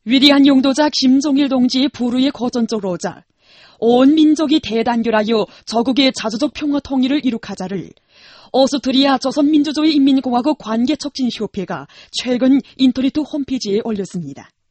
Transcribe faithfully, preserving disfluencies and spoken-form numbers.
위대한 용도자 김종일 동지의 부르의 거전적으로 오자 온 민족이 대단결하여 저국의 자주적 평화 통일을 이룩하자를 오스트리아 조선민주주의 인민공화국 관계촉진협회가 최근 인터넷 홈페이지에 올렸습니다.